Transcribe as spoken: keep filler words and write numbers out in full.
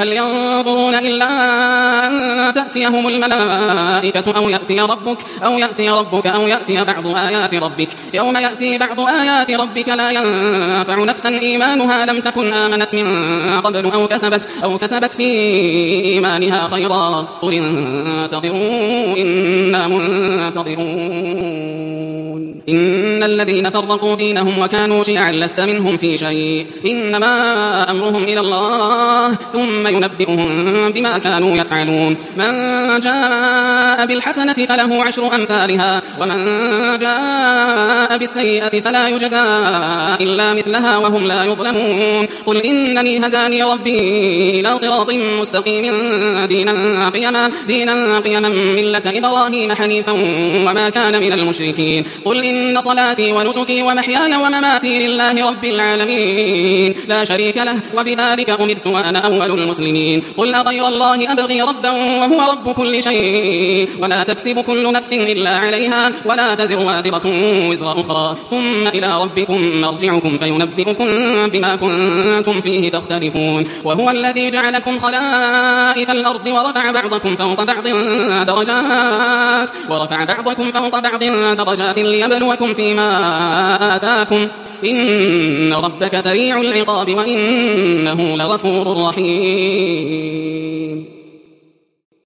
هل ينظرون إلا أن تأتيهم الملائكة أو يأتي ربك أو يأتي ربك أو يأتي بعض آيات ربك يوم يأتي بعض آيات ربك لا ينفع نفسا إيمانها لم تكن آمنت من قبل أو كسبت أو كسبت في إيمانها خيرا قل انتظروا إنا منتظرون إن الذين فرقوا دينهم وكانوا شيعا لست منهم في شيء إنما أمرهم إلى الله ثم ينبئهم بما كانوا يفعلون من جاء بالحسنة فله عشر أمثالها ومن جاء بالسيئة فلا يجزى إلا مثلها وهم لا يظلمون قل إنني هداني ربي إلى صراط مستقيم دينا قيما دينا قيما ملة إبراهيم حنيفا وما كان من المشركين قل إن صلاتي ونسكي ومحياي ومماتي لله رب العالمين لا شريك له وبذلك أمرت وأنا أول المسلمين قل أغير الله أبغي ربا وهو رب كل شيء ولا تكسب كل نفس إلا عليها ولا تزر وازرة وزر أخرى ثم إلى ربكم مرجعكم فينبئكم بما كنتم فيه تختلفون وهو الذي جعلكم خلائف الأرض ورفع بعضكم فوق بعض درجات ورفع بعضكم فوق بعض درجات ليبلوكم فيما آتاكم إن ربك سريع العقاب وإنه لغفور رحيم.